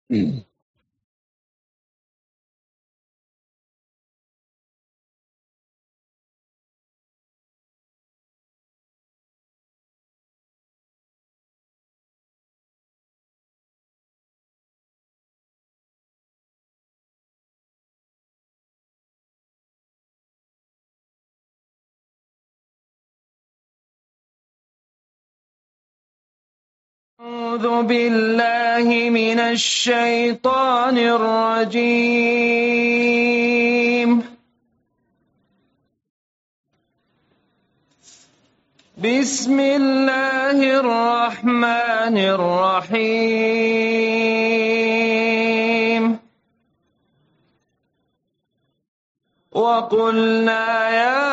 أعوذ بالله من الشيطان الرجيم. بسم الله الرحمن الرحيم. وقلنا يا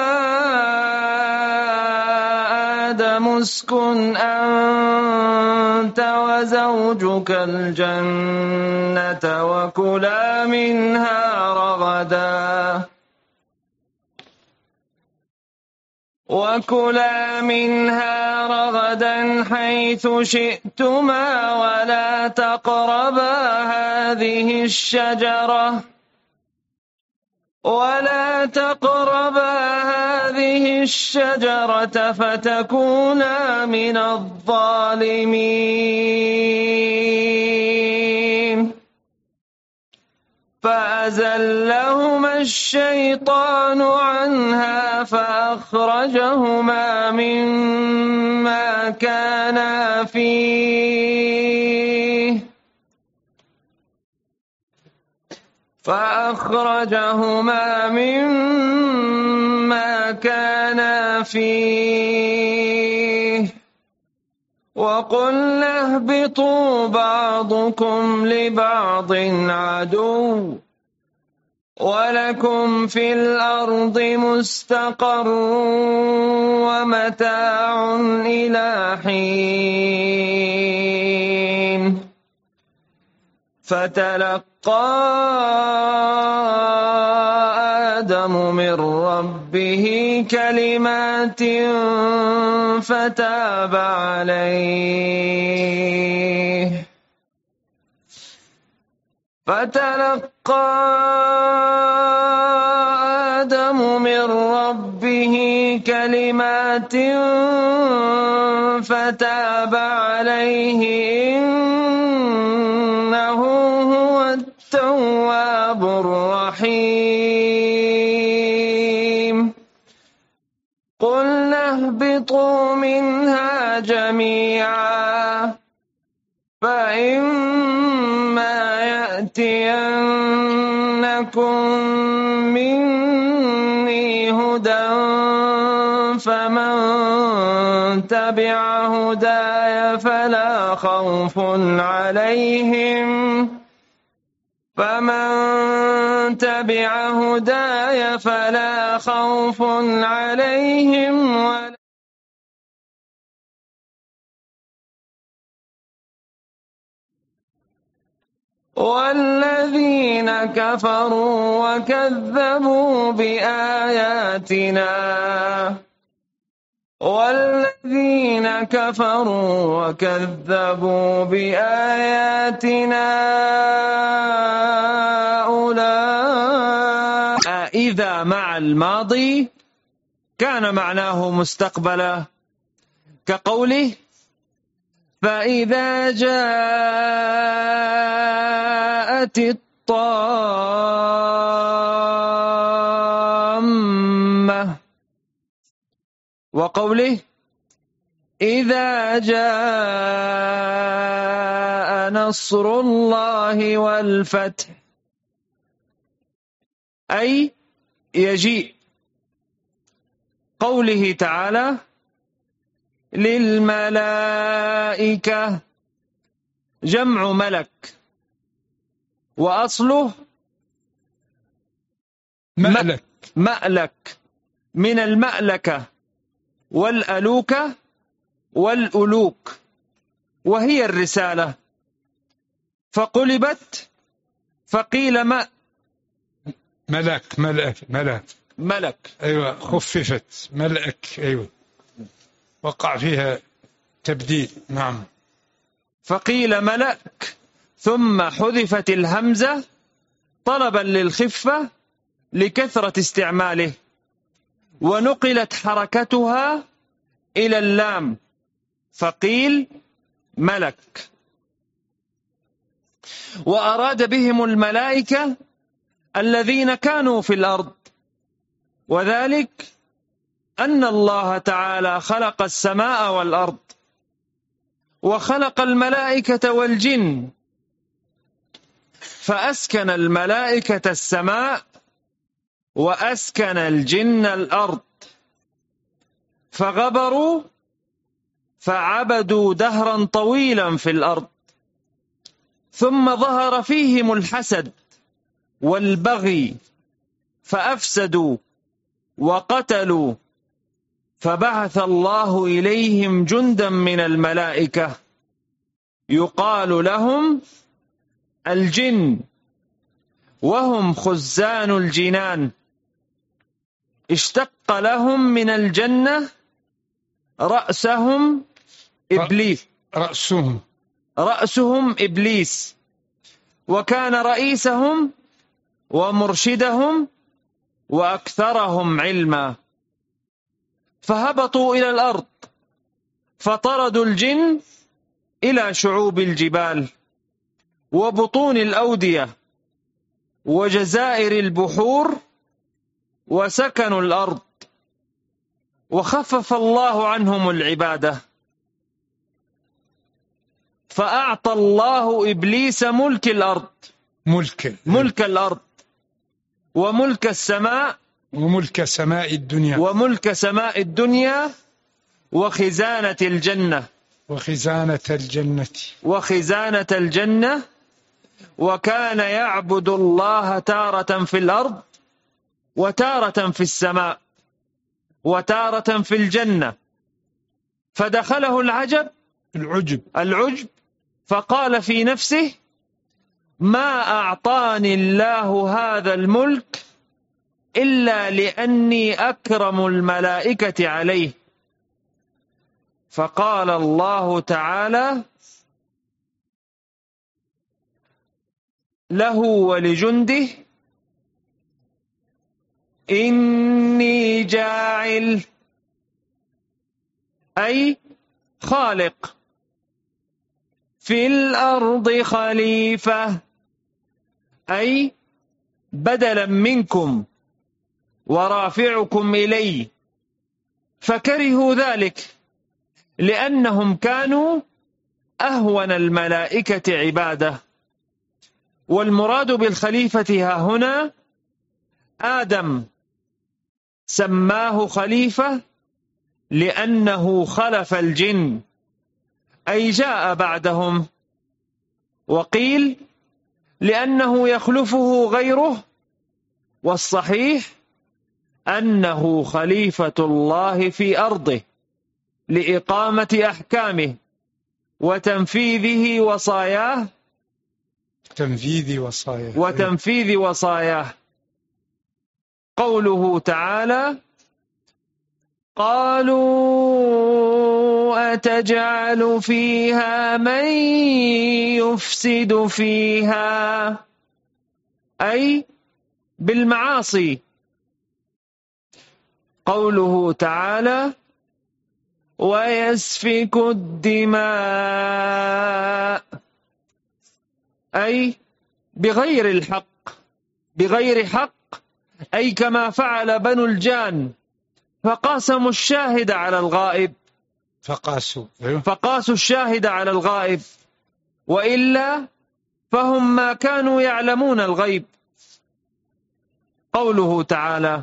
آدم اسكن أنت وزوجك الجنة وكلا منها رغدا حيث شئتما ولا تقربا هذه الشجرة فتكونا من الظالمين. فأزلهما الشيطان عنها فأخرجهما مما كانا فيه وقلنا اهبطوا بعضكم لبعض عدو ولكم في الأرض مستقر ومتاع إلى حين. فتلقى آدم من ربه كلمات فتاب عليه إنه هو التواب الرحيم. قلنا اهبطوا منها جميعا فإما يأتينكم مني هدى فمن تبع هداي فلا خوف عليهم والذين كفروا وكذبوا بآياتنا أولئك. إذا مع الماضي كان معناه مستقبلا كقوله فإذا جاءت الطامة، وقوله إذا جاء نصر الله والفتح، أي يجيء. قوله تعالى للملائكة جمع ملك، وأصله مألك من المألكة والألوكة والألوك، وهي الرسالة، فقلبت فقيل ملك. أيوة، خففت ملك. أيوة، وقع فيها تبديل. نعم. فقيل ملك ثم حذفت الهمزة طلبا للخفة لكثرة استعماله، ونقلت حركتها إلى اللام فقيل ملك. وأراد بهم الملائكة الذين كانوا في الأرض، وذلك أن الله تعالى خلق السماء والأرض، وخلق الملائكة والجن، فأسكن الملائكة السماء وأسكن الجن الأرض، فغبروا فعبدوا دهرا طويلا في الأرض، ثم ظهر فيهم الحسد والبغي فأفسدوا وقتلوا، فبعث الله إليهم جندا من الملائكة يقال لهم الجن، وهم خزان الجنان، اشتق لهم من الجنة رأسهم إبليس، وكان رئيسهم ومرشدهم وأكثرهم علما، فهبطوا إلى الأرض فطردوا الجن إلى شعوب الجبال وبطون الأودية وجزائر البحور، وسكنوا الأرض، وخفف الله عنهم العبادة، فأعطى الله إبليس ملك الأرض وملك السماء وملك سماء الدنيا وخزانة الجنة، وكان يعبد الله تارة في الأرض وتارة في السماء وتارة في الجنة، فدخله العجب فقال في نفسه ما أعطاني الله هذا الملك إلا لأني أكرم الملائكة عليه، فقال الله تعالى له ولجنده إني جاعل، أي خالق، في الأرض خليفة، أي بدلا منكم ورافعكم إلي، فكرهوا ذلك لأنهم كانوا أهون الملائكة عبادة. والمراد بالخليفة ها هنا آدم، سماه خليفة لأنه خلف الجن، أي جاء بعدهم، وقيل لأنه يخلفه غيره، والصحيح أنه خليفة الله في أرضه لإقامة أحكامه وتنفيذ وصاياه. قوله تعالى قالوا أتجعل فيها من يفسد فيها، أي بالمعاصي. قوله تعالى ويسفك الدماء، أي بغير حق، أي كما فعل بنو الجان فقاسوا الشاهد على الغائب، وإلا فهم ما كانوا يعلمون الغيب. قوله تعالى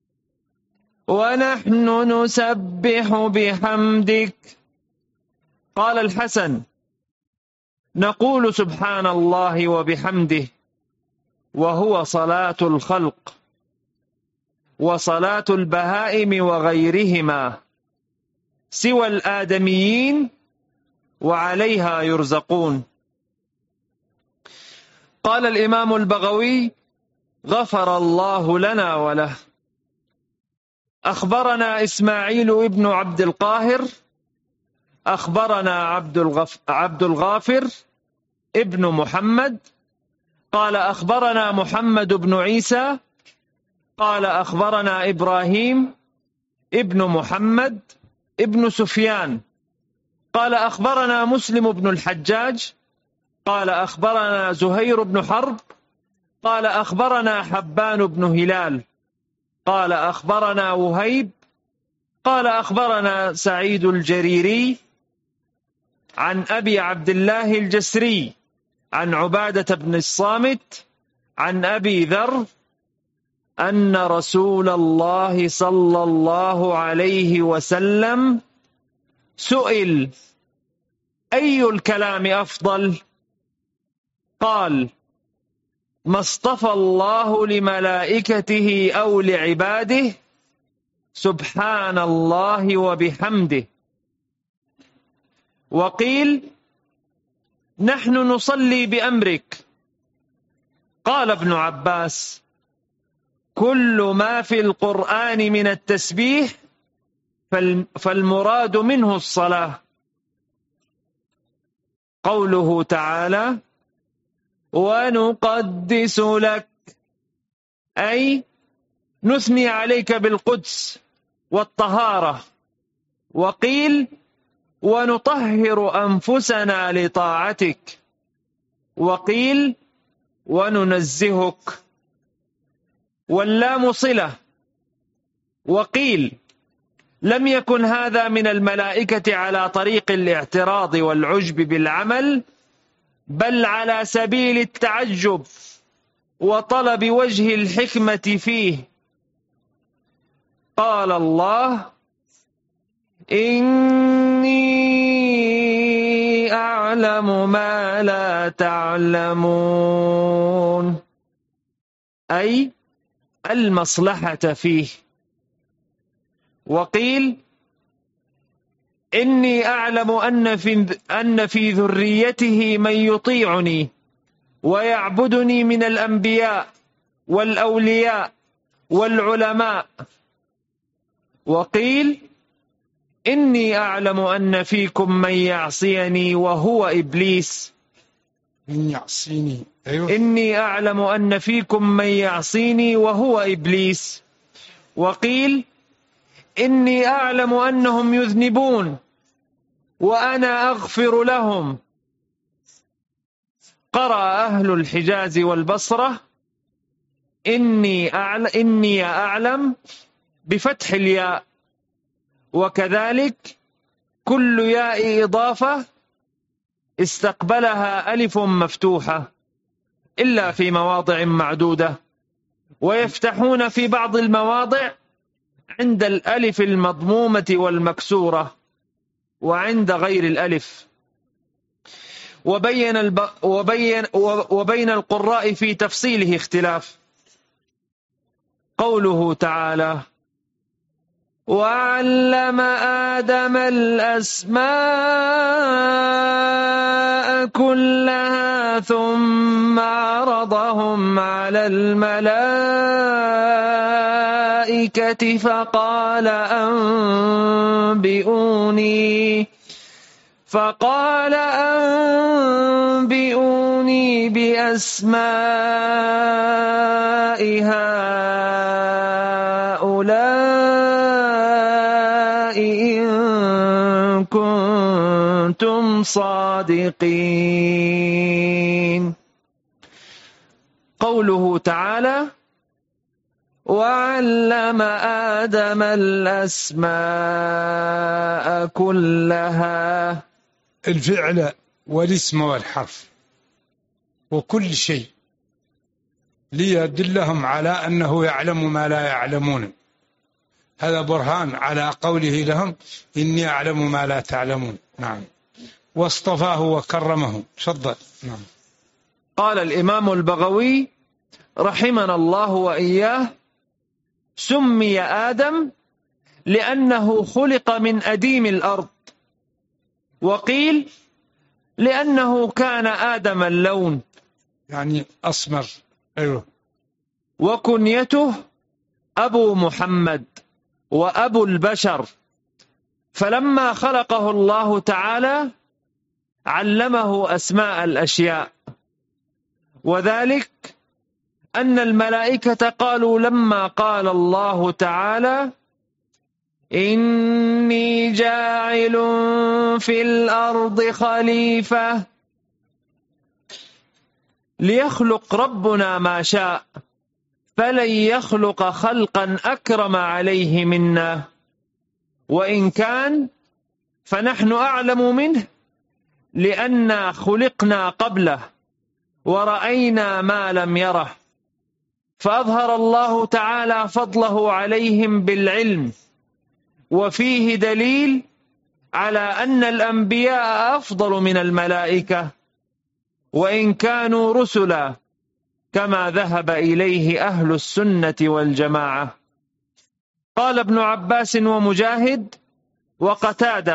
ونحن نسبح بحمدك، قال الحسن نقول سبحان الله وبحمده، وهو صلاة الخلق وصلاة البهائم وغيرهما سوى الآدميين، وعليها يرزقون. قال الإمام البغوي غفر الله لنا وله. أخبرنا إسماعيل ابن عبد القاهر أخبرنا عبد الغافر ابن محمد قال أخبرنا محمد بن عيسى قال أخبرنا إبراهيم ابن محمد ابن سفيان قال أخبرنا مسلم بن الحجاج قال أخبرنا زهير بن حرب قال أخبرنا حبان بن هلال قال أخبرنا وهيب قال أخبرنا سعيد الجريري عن أبي عبد الله الجسري عن عبادة بن الصامت عن أبي ذر أن رسول الله صلى الله عليه وسلم سئل أي الكلام أفضل؟ قال ما اصطفى الله لملائكته أو لعباده سبحان الله وبحمده. وقيل نحن نصلي بأمرك. قال ابن عباس كل ما في القرآن من التسبيح فالمراد منه الصلاة. قوله تعالى ونقدس لك أي نثني عليك بالقدس والطهارة. وقيل ونطهر أنفسنا لطاعتك. وقيل وننزهك. واللام صلة. وقيل لم يكن هذا من الملائكة على طريق الاعتراض والعجب بالعمل بل على سبيل التعجب وطلب وجه الحكمة فيه. قال الله إني أعلم ما لا تعلمون أي المصلحة فيه. وقيل إني أعلم أن في ذريته من يطيعني ويعبدني من الأنبياء والأولياء والعلماء. وقيل إني أعلم أن فيكم من يعصيني وهو إبليس. من يعصيني أيوة. إني أعلم أن فيكم من يعصيني وهو إبليس. وقيل إني أعلم أنهم يذنبون وأنا أغفر لهم. قرأ أهل الحجاز والبصرة إني أعلم بفتح الياء. وكذلك كل ياء إضافة استقبلها ألف مفتوحة إلا في مواضع معدودة، ويفتحون في بعض المواضع عند الألف المضمومة والمكسورة وعند غير الألف. وبين القراء في تفصيله اختلاف. قوله تعالى وعلم آدم الأسماء كلها ثم عرضهم على الملائكة فقال أنبئوني بأسماء هؤلاء إن كنتم صادقين. قوله تعالى وعلم آدم الأسماء كلها، الفعل والاسم والحرف وكل شيء ليدلهم على أنه يعلم ما لا يعلمون. هذا برهان على قوله لهم إني أعلم ما لا تعلمون. نعم. واصطفاه وكرمه. تفضل. نعم. قال الإمام البغوي رحمنا الله وإياه سمي آدم لأنه خلق من أديم الأرض. وقيل لأنه كان آدم اللون يعني أسمر. أيوه. وكنيته أبو محمد وأبو البشر. فلما خلقه الله تعالى علمه أسماء الأشياء، وذلك أن الملائكة قالوا لما قال الله تعالى: إني جاعل في الأرض خليفة، ليخلق ربنا ما شاء، فلن يخلق خلقا أكرم عليه منا، وإن كان فنحن أعلم منه، لأننا خلقنا قبله ورأينا ما لم يره. فأظهر الله تعالى فضله عليهم بالعلم، وفيه دليل على أن الأنبياء أفضل من الملائكة وإن كانوا رسلا، كما ذهب إليه أهل السنة والجماعة. قال ابن عباس ومجاهد وقتادة: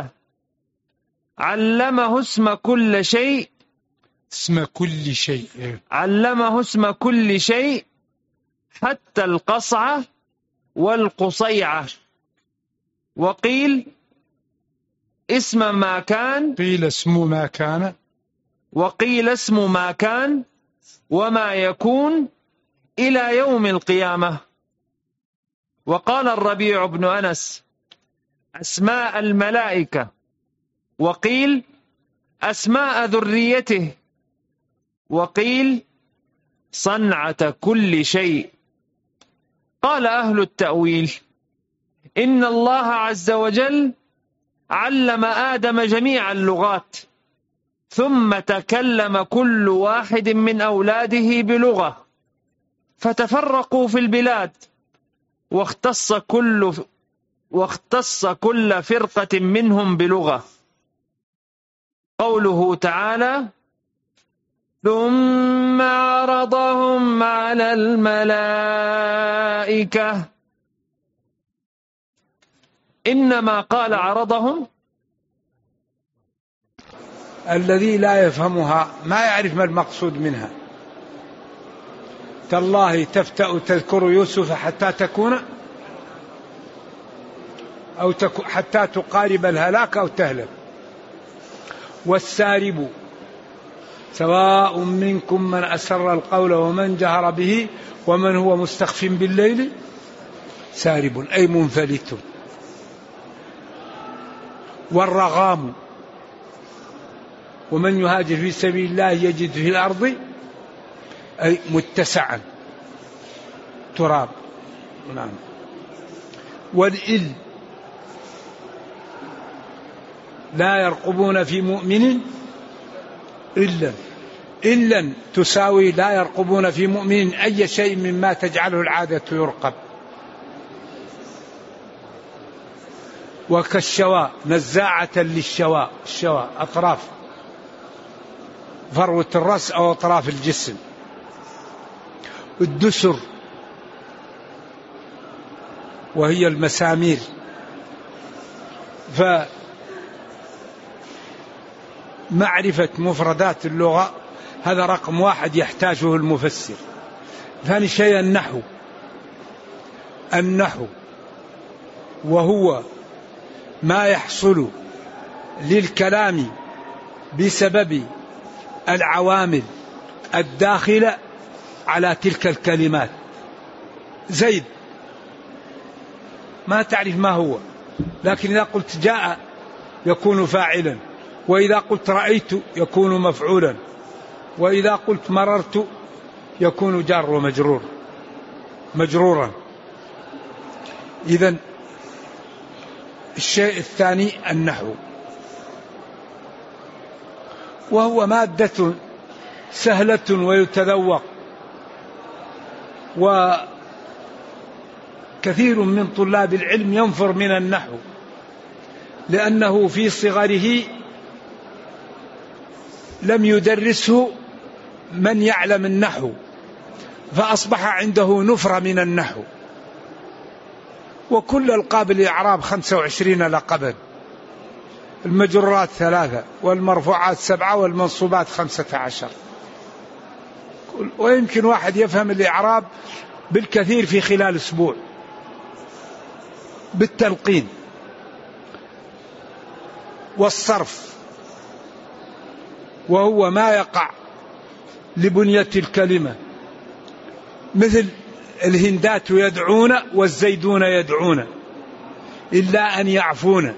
علمه اسم كل شيء، اسم كل شيء، علمه اسم كل شيء حتى القصعة والقصيعة. وقيل اسم ما كان، قيل اسم ما كان، وقيل اسم ما كان وما يكون إلى يوم القيامة. وقال الربيع بن أنس: أسماء الملائكة، وقيل أسماء ذريته، وقيل صنعة كل شيء. قال أهل التأويل: إن الله عز وجل علم آدم جميع اللغات، ثم تكلم كل واحد من أولاده بلغة، فتفرقوا في البلاد، واختص كل فرقة منهم بلغة. قوله تعالى: ثم عرضهم على الملائكة، إنما قال عرضهم الذي لا يفهمها، ما يعرف ما المقصود منها. تالله تفتأ تذكر يوسف حتى تكون حتى تقارب الهلاك أو تهلك. والسارب سواء منكم من أسر القول ومن جهر به ومن هو مستخف بالليل سارب، أي منفلت. والرغام ومن يهاجر في سبيل الله يجد في الأرض أي متسعا تراب. نعم. والإل لا يرقبون في مؤمن إلا تساوي لا يرقبون في مؤمن أي شيء مما تجعله العادة يرقب. وكالشواء نزاعة للشواء، الشواء أطراف فروة الرأس أو أطراف الجسم. الدسر وهي المسامير. فمعرفة مفردات اللغة هذا رقم واحد يحتاجه المفسر. ثاني شيء النحو وهو ما يحصل للكلام بسبب العوامل الداخلة على تلك الكلمات. زيد ما تعرف ما هو، لكن إذا قلت جاء يكون فاعلا، وإذا قلت رأيت يكون مفعولا، وإذا قلت مررت يكون جار ومجرور مجرورا. إذن الشيء الثاني النحو، وهو مادة سهلة ويتذوق، وكثير من طلاب العلم ينفر من النحو لأنه في صغره لم يدرسه من يعلم النحو، فأصبح عنده نفرة من النحو. وكل ألقاب الإعراب 25 لقبا، المجرورات 3 والمرفوعات 7 والمنصوبات 15. ويمكن واحد يفهم الإعراب بالكثير في خلال أسبوع بالتلقين. والصرف وهو ما يقع لبنية الكلمة، مثل الهندات يدعون والزيدون يدعون إلا أن يعفون.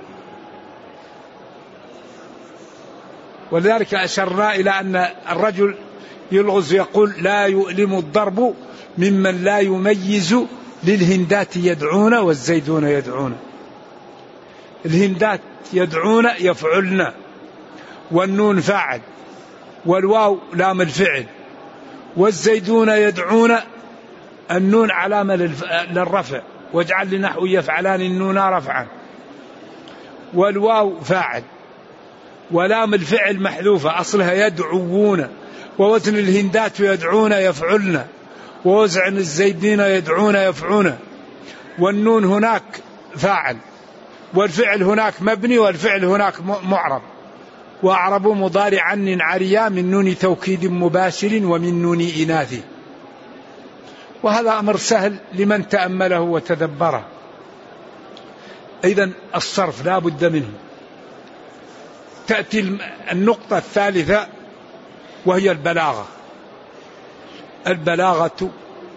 ولذلك أشرنا إلى أن الرجل يلغز يقول لا يؤلم الضرب ممن لا يميز للهندات يدعون والزيدون يدعون. الهندات يدعون يفعلن، والنون فاعل، والواو لام الفعل، والزيدون يدعون النون علامة للرفع، واجعل لنحو يفعلان النون رفعا، والواو فاعل، ولام الفعل محذوفة أصلها يدعوون، ووزن الهندات يدعون يفعلن، ووزن الزيدين يدعون يفعون، والنون هناك فاعل، والفعل هناك مبني، والفعل هناك معرب. وأعرب مضارعا عريا من نون توكيد مباشر ومن نون إناث. وهذا أمر سهل لمن تأمله وتدبره. إذن الصرف لا بد منه. تأتي النقطة الثالثة وهي البلاغة. البلاغة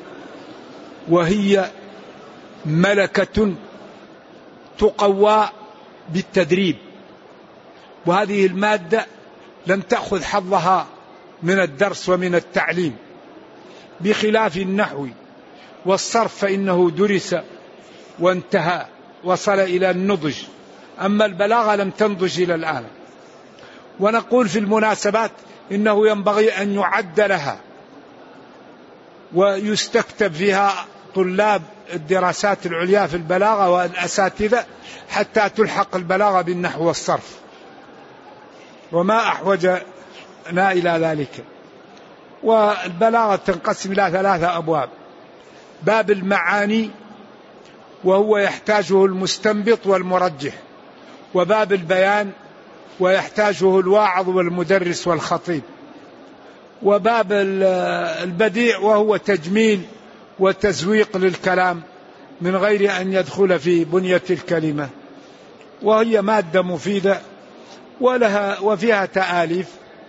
وهي ملكة تقوى بالتدريب، وهذه المادة لم تأخذ حظها من الدرس ومن التعليم، بخلاف النحو والصرف فإنه درس وانتهى وصل إلى النضج، أما البلاغة لم تنضج إلى الآن. ونقول في المناسبات إنه ينبغي أن يعد لها ويستكتب فيها طلاب الدراسات العليا في البلاغة والأساتذة حتى تلحق البلاغة بالنحو والصرف، وما أحوجنا إلى ذلك. والبلاغة تنقسم إلى 3 أبواب: باب المعاني وهو يحتاجه المستنبط والمرجح، وباب البيان ويحتاجه الواعظ والمدرس والخطيب، وباب البديع وهو تجميل وتزويق للكلام من غير أن يدخل في بنية الكلمة. وهي مادة مفيدة وفيها تآليف.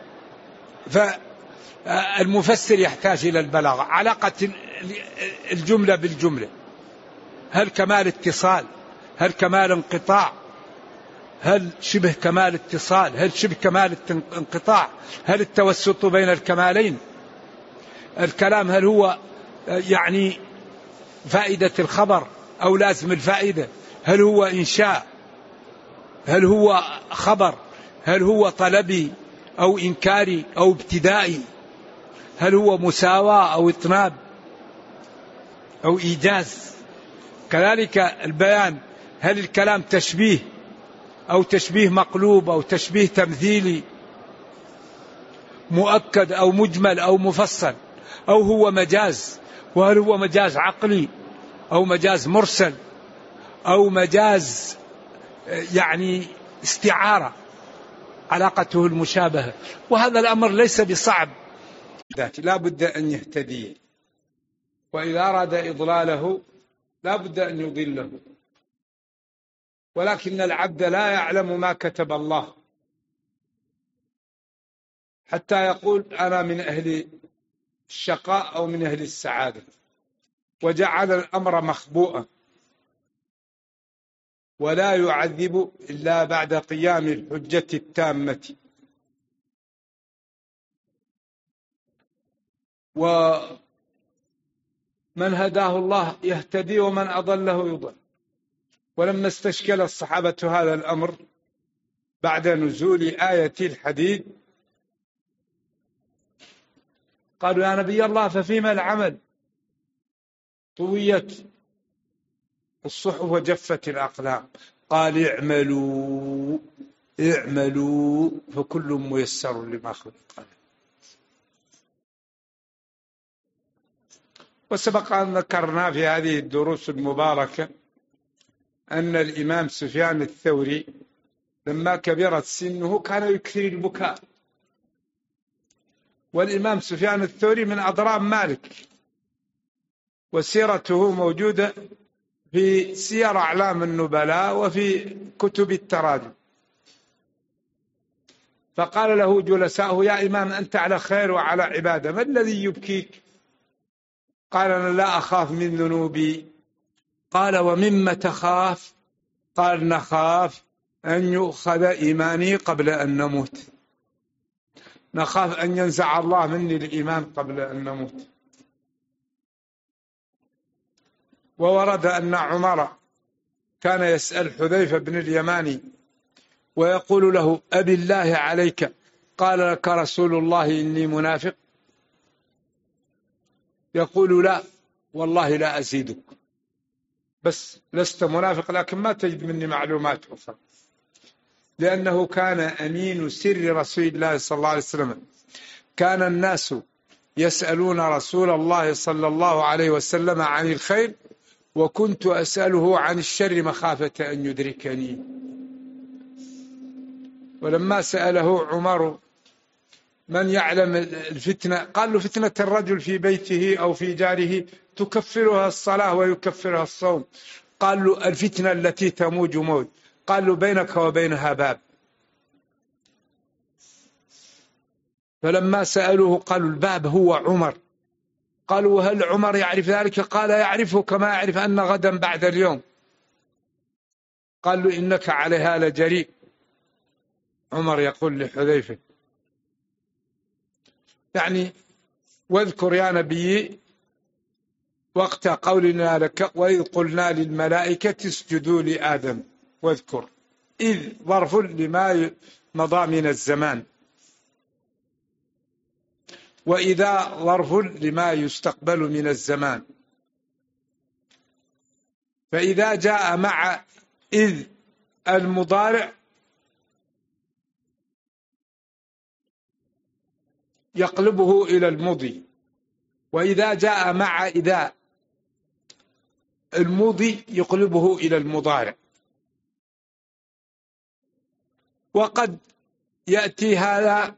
فالمفسر يحتاج إلى البلاغة، علاقة الجملة بالجملة، هل كمال اتصال، هل كمال انقطاع، هل شبه كمال اتصال، هل شبه كمال انقطاع، هل التوسط بين الكمالين. الكلام هل هو يعني فائدة الخبر أو لازم الفائدة، هل هو إنشاء، هل هو خبر، هل هو طلبي أو إنكاري أو ابتدائي، هل هو مساواة أو إطناب أو إيجاز. كذلك البيان، هل الكلام تشبيه أو تشبيه مقلوب أو تشبيه تمثيلي، مؤكد أو مجمل أو مفصل، أو هو مجاز، وهل هو مجاز عقلي أو مجاز مرسل أو مجاز يعني استعارة علاقته المشابهة. وهذا الأمر ليس بصعب، لا بد أن يهتدي، وإذا أراد إضلاله لا بد أن يضله. ولكن العبد لا يعلم ما كتب الله حتى يقول أنا من أهل الشقاء أو من أهل السعادة، وجعل الأمر مخبوءا، ولا يعذب إلا بعد قيام الحجة التامة. ومن هداه الله يهتدي ومن أضله يضل. ولما استشكل الصحابة هذا الأمر بعد نزول آية الحديد قالوا يا نبي الله ففيما العمل؟ طويت الصحف وجفت الأقلام. قال اعملوا اعملوا فكل ميسر لما خلق له. وسبق أن ذكرنا في هذه الدروس المباركة أن الإمام سفيان الثوري لما كبرت سنه كان يكثر البكاء. والإمام سفيان الثوري من أضرام مالك، وسيرته موجودة في سير أعلام النبلاء وفي كتب التراجم. فقال له جلساؤه: يا إمام أنت على خير وعلى عبادة، ما الذي يبكيك؟ قال: أنا لا أخاف من ذنوبي. قال: ومما تخاف؟ قال: نخاف أن يؤخذ إيماني قبل أن نموت، نخاف أن ينزع الله مني الإيمان قبل أن نموت. وورد أن عمر كان يسأل حذيفة بن اليماني ويقول له: أبي الله عليك، قال لك رسول الله إني منافق؟ يقول: لا والله لا أزيدك، بس لست منافق لكن ما تجد مني معلومات أخرى. لأنه كان أمين سر رسول الله صلى الله عليه وسلم. كان الناس يسألون رسول الله صلى الله عليه وسلم عن الخير، وكنت أسأله عن الشر مخافة أن يدركني. ولما سأله عمر من يعلم الفتنة، قال له: فتنة الرجل في بيته أو في جاره تكفرها الصلاة ويكفرها الصوم. قال له: الفتنة التي تموج موج. قال له: بينك وبينها باب. فلما سألوه قالوا: الباب هو عمر. قالوا: وهل عمر يعرف ذلك؟ قال: يعرفه كما يعرف أن غدا بعد اليوم. قال له: إنك عليها لجريء. عمر يقول لحذيفة يعني: واذكر يا نبي وقت قولنا لك وإذ قلنا للملائكة اسجدوا لآدم. واذكر إذ ظرف لما مضى من الزمان، وإذا ظرف لما يستقبل من الزمان. فإذا جاء مع إذ المضارع يقلبه إلى المضي، وإذا جاء مع إذا المضي يقلبه إلى المضارع. وقد يأتي هذا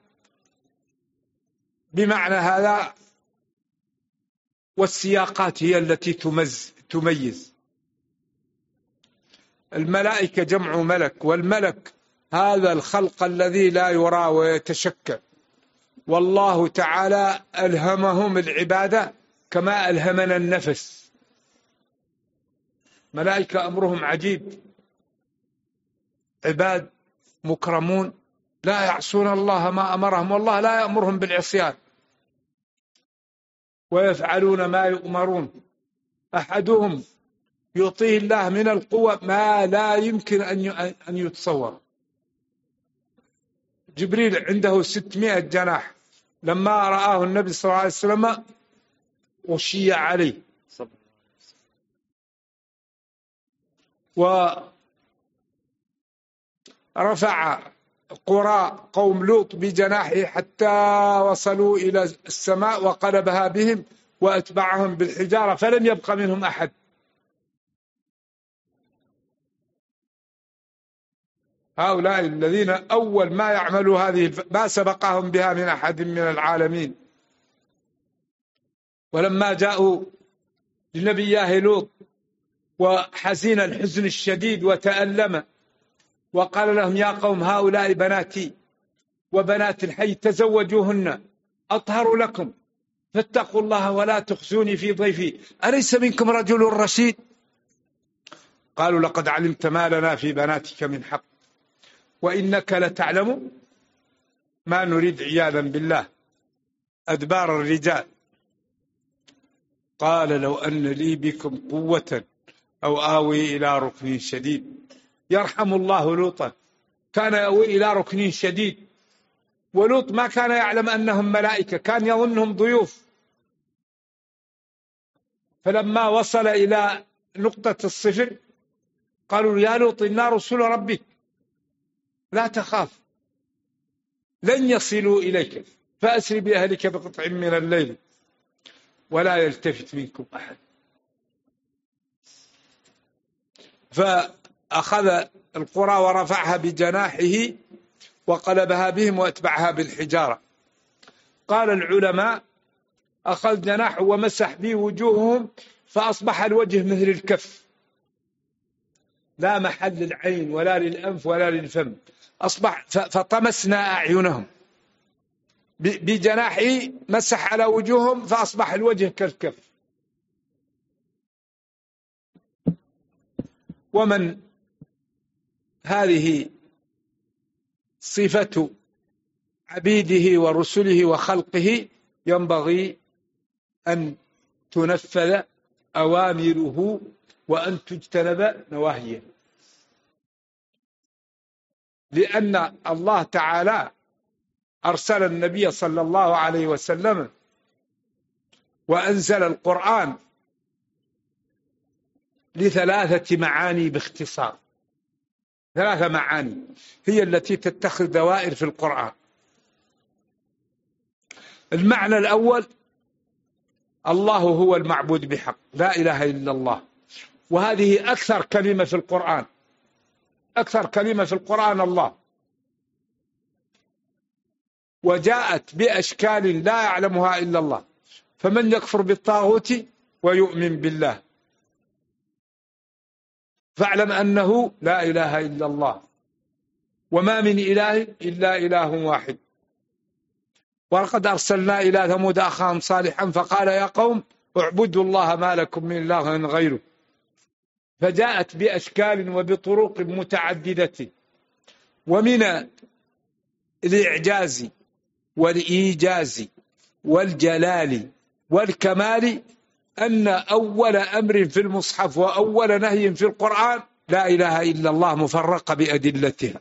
بمعنى هذا، والسياقات هي التي تميز. الملائكة جمع ملك، والملك هذا الخلق الذي لا يرى ويتشكل، والله تعالى ألهمهم العبادة كما ألهمنا النفس. ملائكة أمرهم عجيب، عباد مكرمون لا يعصون الله ما أمرهم، والله لا يأمرهم بالعصيان، ويفعلون ما يؤمرون. أحدهم يعطيه الله من القوة ما لا يمكن أن يتصور. جبريل عنده 600 جناح، لما رآه النبي صلى الله عليه وسلم غشي عليه، ورفع قرى قوم لوط بجناحه حتى وصلوا إلى السماء وقلبها بهم وأتبعهم بالحجارة فلم يبق منهم أحد. هؤلاء الذين أول ما يعملوا هذه ما سبقهم بها من أحد من العالمين. ولما جاءوا لنبي لوط وحزين الحزن الشديد وتألم، وقال لهم: يا قوم هؤلاء بناتي وبنات الحي تزوجوهن أطهر لكم، فاتقوا الله ولا تخزوني في ضيفي، أليس منكم رجل رشيد؟ قالوا: لقد علمت ما لنا في بناتك من حق وإنك لتعلم ما نريد، عياذا بالله أدبار الرجال. قال: لو أن لي بكم قوة أو آوي إلى ركن شديد. يرحم الله لوطا، كان يأوي إلى ركن شديد، ولوط ما كان يعلم أنهم ملائكة، كان يظنهم ضيوف. فلما وصل إلى نقطة الصفر قالوا: يا لوط إنا رسول ربك لا تخاف لن يصلوا إليك فأسر بأهلك بقطع من الليل ولا يلتفت منكم أحد. فأخذ القرى ورفعها بجناحه وقلبها بهم وأتبعها بالحجارة. قال العلماء: أخذ جناحه ومسح به وجوههم فأصبح الوجه مثل الكف، لا محل للعين ولا للأنف ولا للفم، أصبح فطمسنا أعينهم، بجناحه مسح على وجوههم فأصبح الوجه كالكف. ومن هذه صفة عبيده ورسله وخلقه ينبغي أن تنفذ أوامره وأن تجتنب نواهيه، لأن الله تعالى أرسل النبي صلى الله عليه وسلم وأنزل القرآن لثلاثة معاني باختصار. 3 معاني هي التي تتخذ دوائر في القرآن. المعنى الأول: الله هو المعبود بحق، لا إله إلا الله، وهذه أكثر كلمة في القرآن. أكثر كلمة في القرآن الله، وجاءت بأشكال لا يعلمها إلا الله. فمن يكفر بالطاغوت ويؤمن بالله فاعلم أنه لا إله إلا الله، وما من إله إلا إله واحد. ولقد أرسلنا إلى ثمود أخاهم صالحا فقال يا قوم اعبدوا الله ما لكم من إله غيره. فجاءت بأشكال وبطرق متعددة. ومن الإعجاز والإيجاز والجلال والكمال أن أول أمر في المصحف وأول نهي في القرآن لا إله إلا الله مفرقة بأدلتها.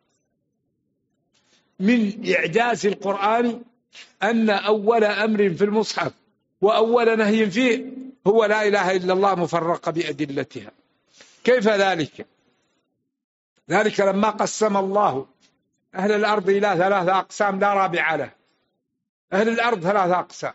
من إعجاز القرآن أن أول أمر في المصحف وأول نهي فيه هو لا إله إلا الله مفرقة بأدلتها. كيف ذلك؟ ذلك لما قسم الله أهل الأرض إلى 3 أقسام لا رابع له. أهل الأرض 3 أقسام: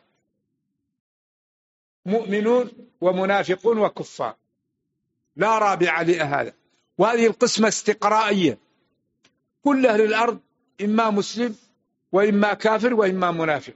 مؤمنون ومنافقون وكفار، لا رابع لهذا. وهذه القسمة استقرائية، كل أهل الأرض إما مسلم وإما كافر وإما منافق.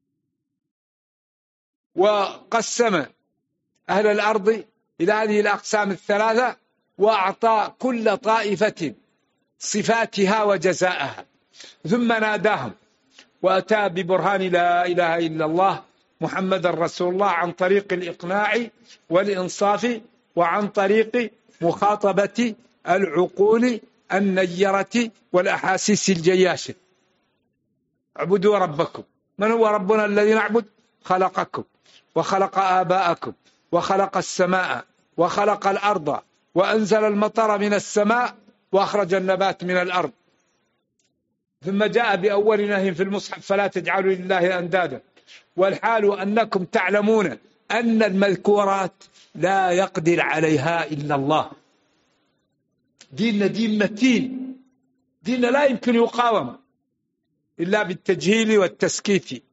وقسم أهل الأرض إلى هذه الأقسام ال3 وأعطى كل طائفة صفاتها وجزاءها، ثم ناداهم وأتى ببرهان لا إله إلا الله محمد رسول الله عن طريق الإقناع والإنصاف وعن طريق مخاطبة العقول النيرة والأحاسيس الجياشة. اعبدوا ربكم. من هو ربنا الذي نعبد؟ خلقكم وخلق آباءكم وخلق السماء وخلق الأرض وأنزل المطر من السماء وأخرج النبات من الأرض. ثم جاء بأول نهي في المصحف: فلا تجعلوا لله أندادا، والحال أنكم تعلمون أن المذكورات لا يقدر عليها إلا الله. ديننا دين متين، ديننا لا يمكن يقاوم إلا بالتجهيل والتسكيت،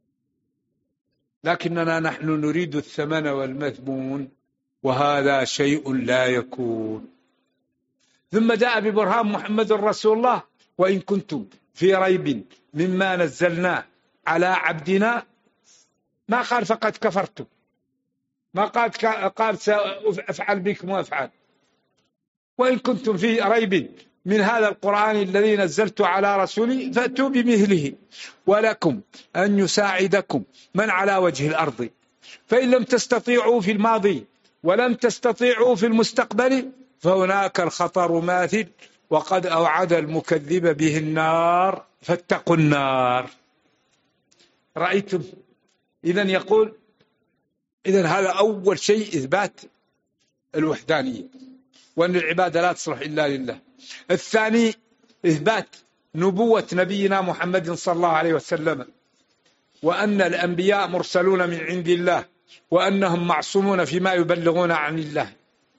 لكننا نحن نريد الثمن والمثمون، وهذا شيء لا يكون. ثم جاء ببرهان محمد رسول الله: وإن كنتم في ريب مما نزلنا على عبدنا، ما قال فقد كفرتم، ما قال سأفعل بكم وأفعل. وإن كنتم في ريب من هذا القرآن الذي نزلت على رسولي فأتوا بمثله ولكم أن يساعدكم من على وجه الأرض، فإن لم تستطيعوا في الماضي ولم تستطيعوا في المستقبل فهناك الخطر ماثل، وقد أوعد المكذب به النار فاتقوا النار. رأيتم؟ إذن يقول هذا أول شيء إثبات الوحدانية، وأن العبادة لا تصلح إلا لله. الثاني إثبات نبوة نبينا محمد صلى الله عليه وسلم، وأن الأنبياء مرسلون من عند الله، وأنهم معصومون فيما يبلغون عن الله.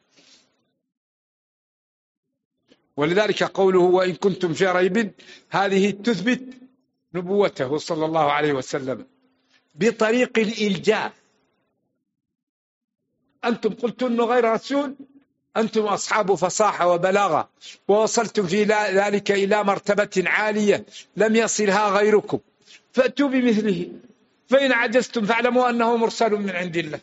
ولذلك قوله وإن كنتم في ريب هذه تثبت نبوته صلى الله عليه وسلم بطريق الإلجاء. أنتم قلتم أنه غير رسول، أنتم أصحاب فصاحة وبلاغة، ووصلتم في ذلك إلى مرتبة عالية لم يصلها غيركم، فأتوا بمثله، فإن عجزتم فاعلموا أنه مرسل من عند الله.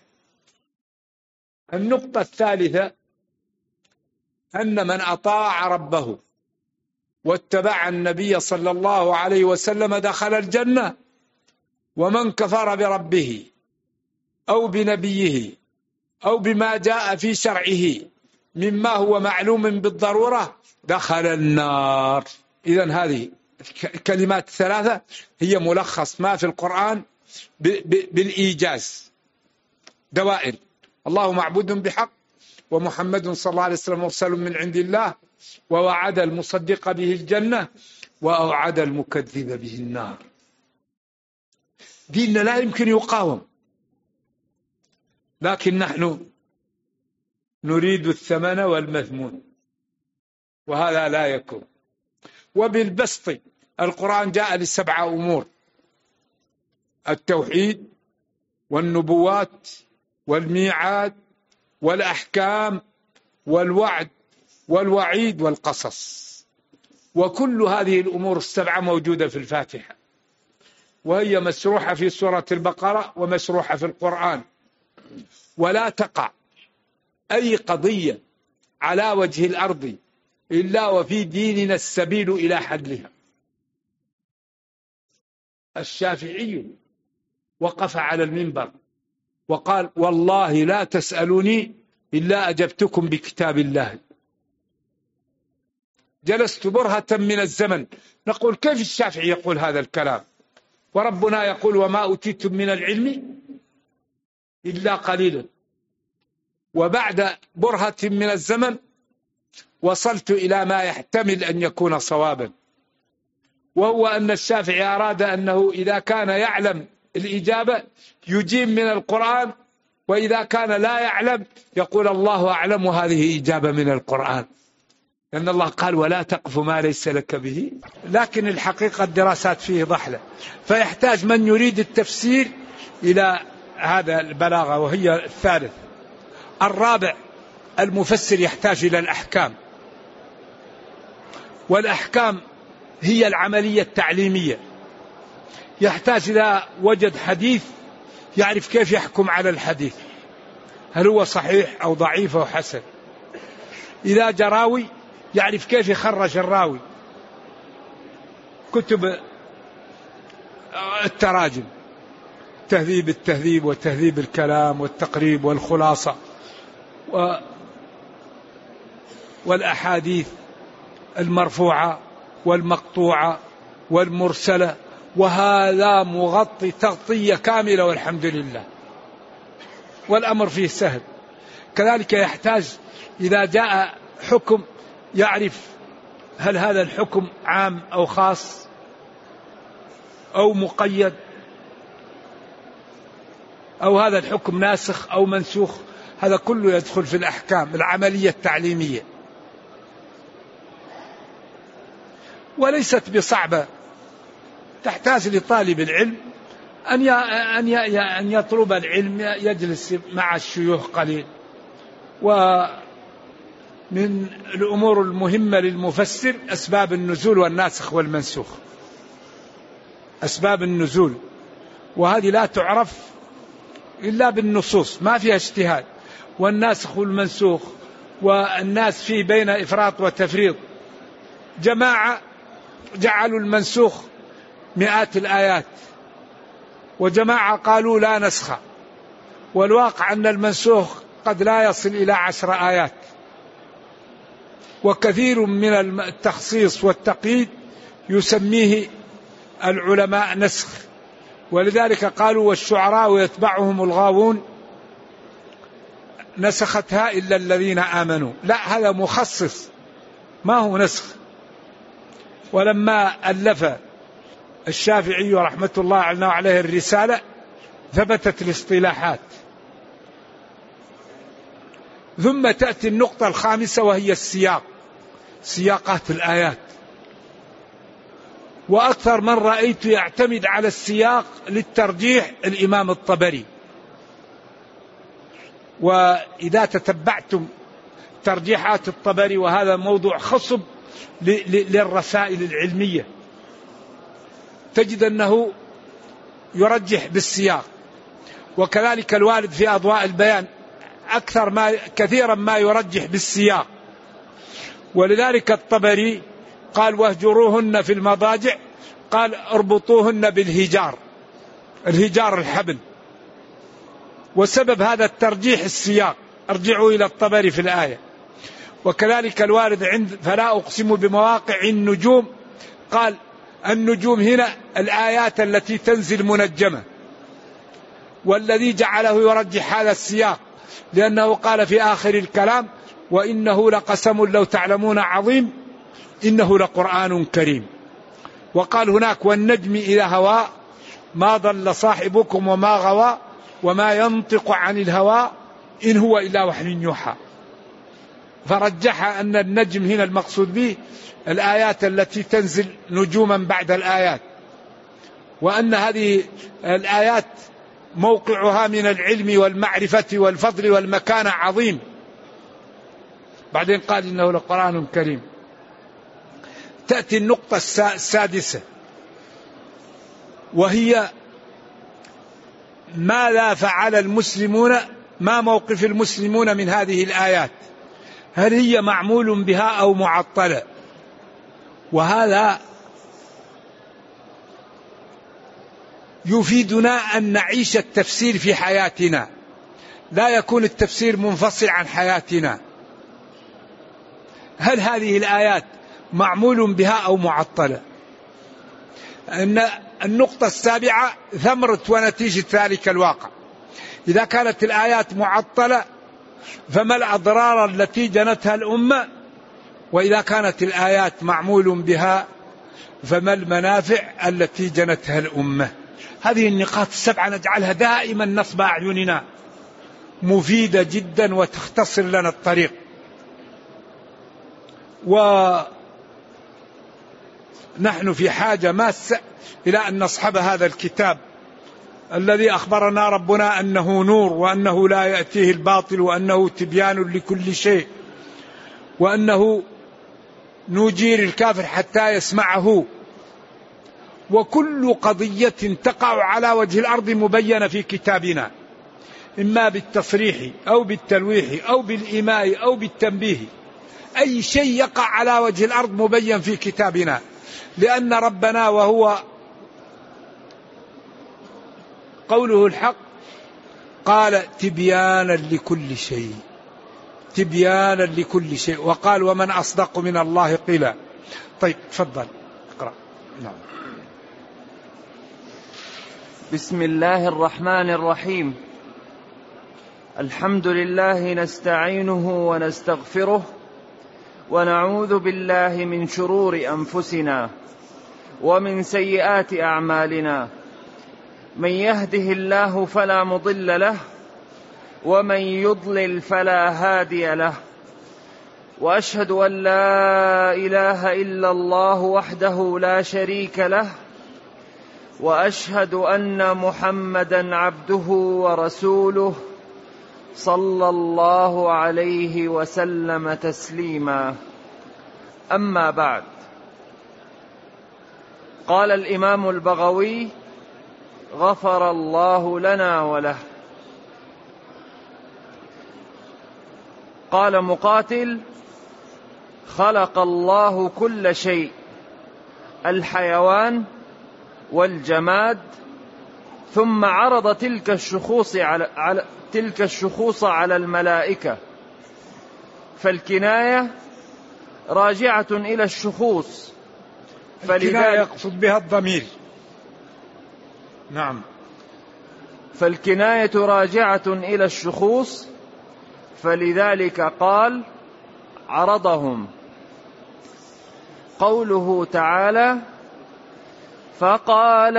النقطة الثالثة أن من أطاع ربه واتبع النبي صلى الله عليه وسلم دخل الجنة، ومن كفر بربه أو بنبيه أو بما جاء في شرعه مما هو معلوم بالضرورة دخل النار. إذن هذه الكلمات الثلاثة هي ملخص ما في القرآن بالإيجاز. دوائر: الله معبود بحق، ومحمد صلى الله عليه وسلم مرسل من عند الله، ووعد المصدق به الجنة، وأوعد المكذب به النار. ديننا لا يمكن يقاوم، لكن نحن نريد الثمن والمثمون، وهذا لا يكون. وبالبسط القرآن جاء ل7 أمور: التوحيد والنبوات والميعاد والأحكام والوعد والوعيد والقصص. وكل هذه الأمور ال7 موجودة في الفاتحة، وهي مسروحة في سورة البقرة ومسروحة في القرآن. ولا تقع أي قضية على وجه الأرض إلا وفي ديننا السبيل إلى حلها. الشافعي وقف على المنبر وقال: والله لا تسألوني إلا أجبتكم بكتاب الله. جلست برهة من الزمن نقول: كيف الشافعي يقول هذا الكلام وربنا يقول: وما أوتيتم من العلم إلا قليلا؟ وبعد برهة من الزمن وصلت إلى ما يحتمل أن يكون صوابا، وهو أن الشافعي أراد أنه إذا كان يعلم الإجابة يجيب من القرآن، وإذا كان لا يعلم يقول الله أعلم، وهذه إجابة من القرآن، لأن الله قال: ولا تقف ما ليس لك به. لكن الحقيقة الدراسات فيه ضحلة، فيحتاج من يريد التفسير إلى هذا البلاغة، وهي الثالث. الرابع: المفسر يحتاج إلى الأحكام، والأحكام هي العملية التعليمية. يحتاج إلى وجد حديث يعرف كيف يحكم على الحديث، هل هو صحيح أو ضعيف أو حسن. إذا جراوي يعرف كيف يخرج الراوي، كتب التراجم، تهذيب التهذيب وتهذيب الكلام والتقريب والخلاصة والأحاديث المرفوعة والمقطوعة والمرسلة، وهذا مغطي تغطية كاملة والحمد لله، والأمر فيه سهل. كذلك يحتاج إذا جاء حكم يعرف هل هذا الحكم عام أو خاص أو مقيد، أو هذا الحكم ناسخ أو منسوخ. هذا كله يدخل في الأحكام العملية التعليمية، وليست بصعبة. تحتاج لطالب العلم أن يطلب العلم، يجلس مع الشيوخ قليل. ومن الأمور المهمة للمفسر أسباب النزول والناسخ والمنسوخ. أسباب النزول، وهذه لا تعرف إلا بالنصوص، ما فيها اجتهاد. والناسخ والمنسوخ، والناس فيه بين إفراط وتفريط. جماعة جعلوا المنسوخ 100 الآيات، وجماعة قالوا لا نسخ، والواقع أن المنسوخ قد لا يصل إلى 10 آيات. وكثير من التخصيص والتقييد يسميه العلماء نسخ، ولذلك قالوا: والشعراء يتبعهم الغاوون نسختها إلا الذين آمنوا. لا، هذا مخصص ما هو نسخ. ولما ألف الشافعي رحمة الله عليه الرسالة ثبتت الاصطلاحات. ثم تأتي النقطة الخامسة وهي السياق، سياقات الآيات. وأكثر من رأيت يعتمد على السياق للترجيح الإمام الطبري. وإذا تتبعتم ترجيحات الطبري، وهذا موضوع خصب للرسائل العلمية، تجد أنه يرجح بالسياق. وكذلك الوالد في أضواء البيان كثيرا ما يرجح بالسياق. ولذلك الطبري قال واهجروهن في المضاجع، قال اربطوهن بالهجار، الهجار الحبل. وسبب هذا الترجيح السياق، ارجعوا إلى الطبري في الآية. وكذلك الوارد عند فلا أقسم بمواقع النجوم، قال النجوم هنا الآيات التي تنزل منجمة، والذي جعله يرجح هذا السياق لأنه قال في آخر الكلام وإنه لقسم لو تعلمون عظيم إنه لقرآن كريم. وقال هناك والنجم إذا هوى ما ضل صاحبكم وما غوى وما ينطق عن الهوى إن هو إلا وحي يوحى. فرجح أن النجم هنا المقصود به الآيات التي تنزل نجوما بعد الآيات، وأن هذه الآيات موقعها من العلم والمعرفة والفضل والمكانة عظيم. بعدين قال إنه لقرآن كريم. تأتي النقطة السادسة وهي ماذا فعل المسلمون، ما موقف المسلمون من هذه الآيات، هل هي معمول بها أو معطلة؟ وهذا يفيدنا أن نعيش التفسير في حياتنا، لا يكون التفسير منفصل عن حياتنا. هل هذه الآيات معمول بها أو معطلة؟ أن النقطة السابعة ثمرة ونتيجة ذلك الواقع. إذا كانت الآيات معطلة فما الأضرار التي جنتها الأمة؟ وإذا كانت الآيات معمول بها فما المنافع التي جنتها الأمة؟ هذه النقاط السبعة نجعلها دائما نصب أعيننا، مفيدة جدا وتختصر لنا الطريق. ونحن في حاجة ماسة إلى أن نصحب هذا الكتاب الذي أخبرنا ربنا أنه نور، وأنه لا يأتيه الباطل، وأنه تبيان لكل شيء، وأنه نجير الكافر حتى يسمعه. وكل قضية تقع على وجه الأرض مبينة في كتابنا، إما بالتصريح أو بالتلويح أو بالإيماء أو بالتنبيه. أي شيء يقع على وجه الأرض مبين في كتابنا، لأن ربنا وهو قوله الحق قال تبيانا لكل شيء، تبيانا لكل شيء. وقال ومن أصدق من الله قيلا. طيب تفضل اقرأ. نعم. بسم الله الرحمن الرحيم. الحمد لله نستعينه ونستغفره ونعوذ بالله من شرور أنفسنا ومن سيئات أعمالنا، من يهده الله فلا مضل له ومن يضلل فلا هادي له، وأشهد أن لا إله إلا الله وحده لا شريك له، وأشهد أن محمدا عبده ورسوله صلى الله عليه وسلم تسليما. أما بعد، قال الإمام البغوي غفر الله لنا وله. قال مقاتل خلق الله كل شيء، الحيوان والجماد، ثم عرض تلك الشخوص على الملائكة، فالكناية راجعة إلى الشخوص، الكناية يقصد بها الضمير. نعم. فالكناية راجعة إلى الشخوص، فلذلك قال عرضهم. قوله تعالى فقال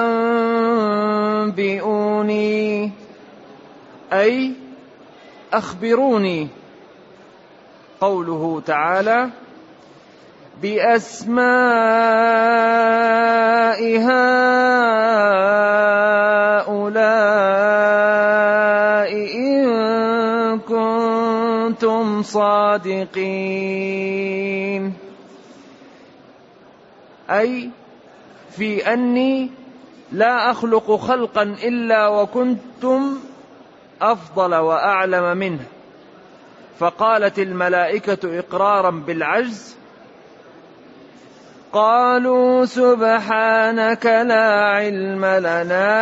أنبئوني، أي أخبروني. قوله تعالى بأسماء هؤلاء إن كنتم صادقين، أي في أني لا أخلق خلقا إلا وكنتم أفضل وأعلم منه. فقالت الملائكة إقرارا بالعجز قالوا سبحانك لا علم لنا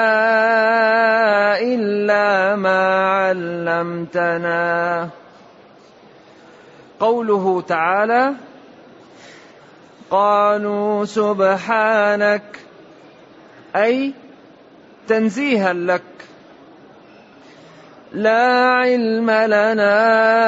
إلا ما علمتنا. قوله تعالى قالوا سبحانك أي تنزيها لك، لا علم لنا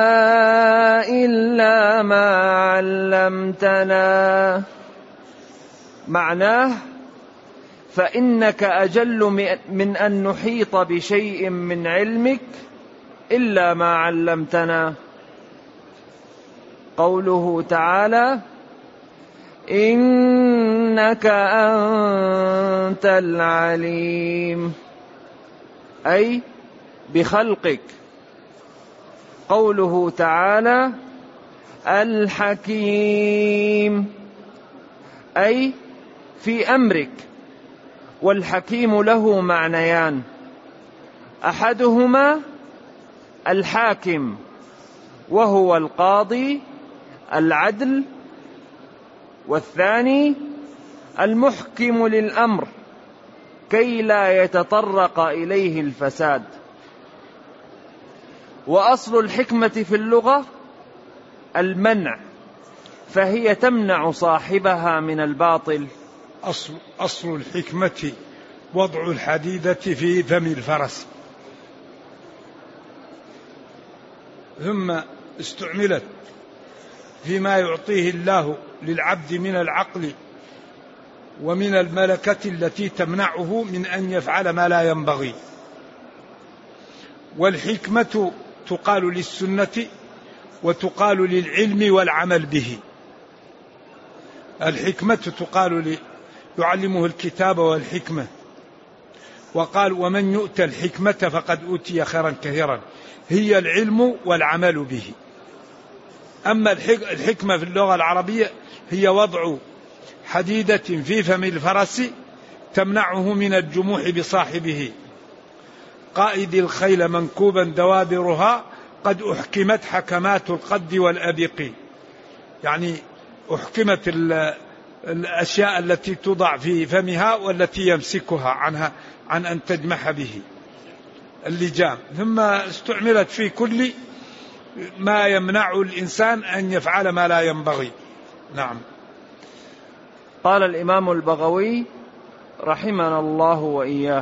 إلا ما علمتنا، معناه فإنك أجل من أن نحيط بشيء من علمك إلا ما علمتنا. قوله تعالى إنك أنت العليم أي بخلقك. قوله تعالى الحكيم أي في أمرك، والحكيم له معنيان، أحدهما الحاكم وهو القاضي العدل، والثاني المحكم للأمر كي لا يتطرق إليه الفساد. وأصل الحكمة في اللغة المنع، فهي تمنع صاحبها من الباطل. أصل الحكمة وضع الحديدة في فم الفرس، ثم استعملت فيما يعطيه الله للعبد من العقل ومن الملكة التي تمنعه من أن يفعل ما لا ينبغي. والحكمة تقال للسنة وتقال للعلم والعمل به. الحكمة تقال يعلمه الكتاب والحكمة، وقال ومن يؤتى الحكمة فقد أوتي خيرا كثيرا، هي العلم والعمل به. أما الحكمة في اللغة العربية هي وضع حديدة في فم الفرس تمنعه من الجموح بصاحبه. قائد الخيل منكوبا دوابرها قد أحكمت حكمات القد والأبق، يعني أحكمت الأشياء التي توضع في فمها والتي يمسكها عنها عن أن تجمح به اللجام. ثم استعملت في كل ما يمنع الإنسان أن يفعل ما لا ينبغي. نعم. قال الإمام البغوي رحمنا الله وإياه: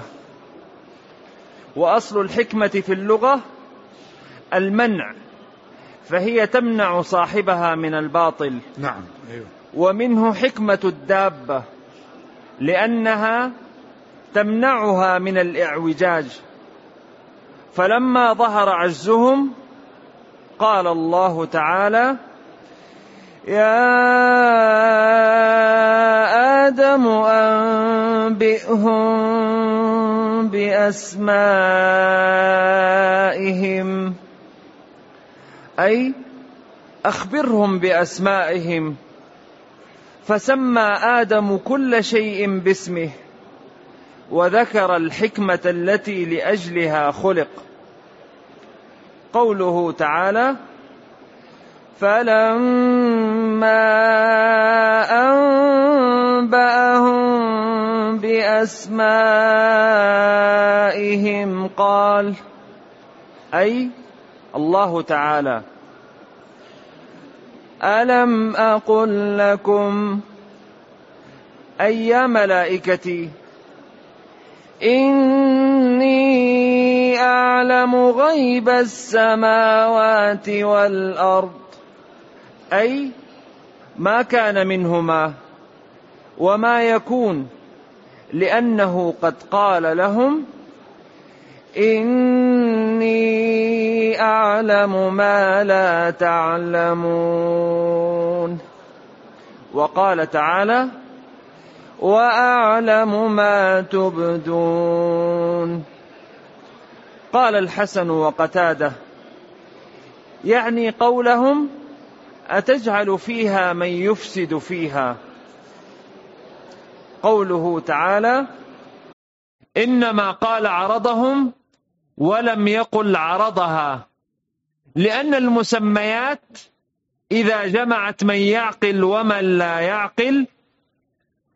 وأصل الحكمة في اللغة المنع، فهي تمنع صاحبها من الباطل. نعم. أيوه. ومنه حكمة الدابة، لأنها تمنعها من الإعوجاج. فلما ظهر عجزهم قال الله تعالى: يا آدم أنبئهم بأسمائهم، أي أخبرهم بأسمائهم. فسمى آدم كل شيء باسمه، وذكر الحكمة التي لأجلها خلق. قوله تعالى: فلما أنبأهم بأسمائهم قال، أي الله تعالى: ألم أقل لكم أي يا ملائكتي إني أعلم غيب السماوات والأرض، أي ما كان منهما وما يكون، لأنه قد قال لهم: إني أعلم ما لا تعلمون. وقال تعالى: وأعلم ما تبدون. قال الحسن وقتادة يعني قولهم: أتجعل فيها من يفسد فيها. قوله تعالى: إنما قال عرضهم ولم يقل عرضها، لأن المسميات إذا جمعت من يعقل ومن لا يعقل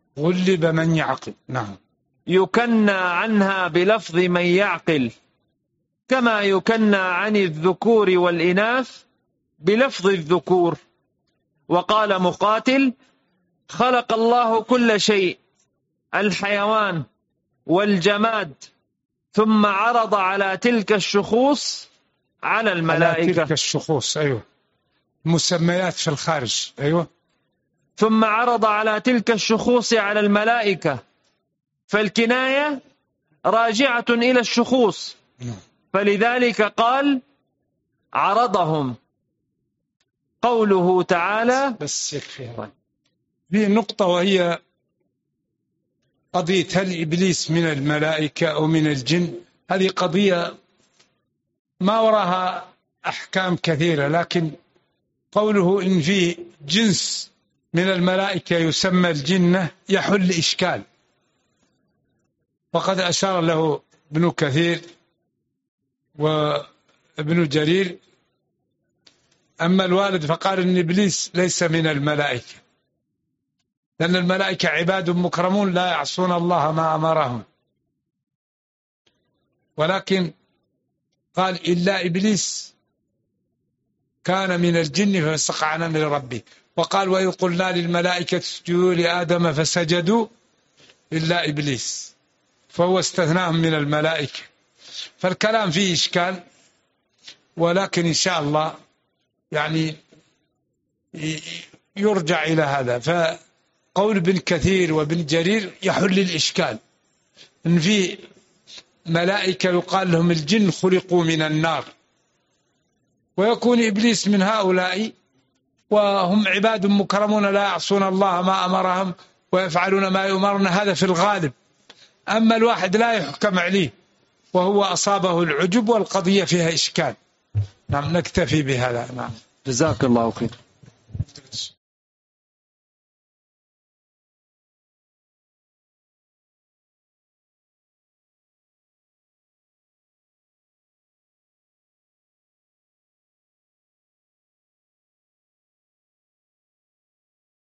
غلب من يعقل. نعم. يكنى عنها بلفظ من يعقل، كما يكنى عن الذكور والإناث بلفظ الذكور. وقال مقاتل: خلق الله كل شيء، الحيوان والجماد، ثم عرض على تلك الشخوص على الملائكة. على تلك الشخوص، أيوه، مسميات في الخارج، أيوه. ثم عرض على تلك الشخوص على الملائكة، فالكناية راجعة إلى الشخوص، فلذلك قال عرضهم. قوله تعالى بس يكفي في نقطة، وهي قضية هل إبليس من الملائكة أو من الجن. هذه قضية ما وراها أحكام كثيرة، لكن قوله إن في جنس من الملائكة يسمى الجنة يحل إشكال، وقد أشار له ابن كثير وابن جرير. أما الوالد فقال إن إبليس ليس من الملائكة، لأن الملائكة عباد مكرمون لا يعصون الله ما أمرهم، ولكن قال إلا إبليس كان من الجن ففسق عن أمر ربه. وقال وإذ قلنا للملائكة اسجدوا لآدم فسجدوا إلا إبليس، فهو استثناهم من الملائكة. فالكلام فيه إشكال، ولكن إن شاء الله يعني يرجع إلى هذا. فقول ابن كثير وابن جرير يحل الإشكال، إن في ملائكة يقال لهم الجن خلقوا من النار، ويكون إبليس من هؤلاء، وهم عباد مكرمون لا يعصون الله ما أمرهم ويفعلون ما يؤمرون، هذا في الغالب. أما الواحد لا يحكم عليه وهو أصابه العجب والقضية فيها إشكال. نعم، نكتفي بهذا. نعم، جزاك الله خير.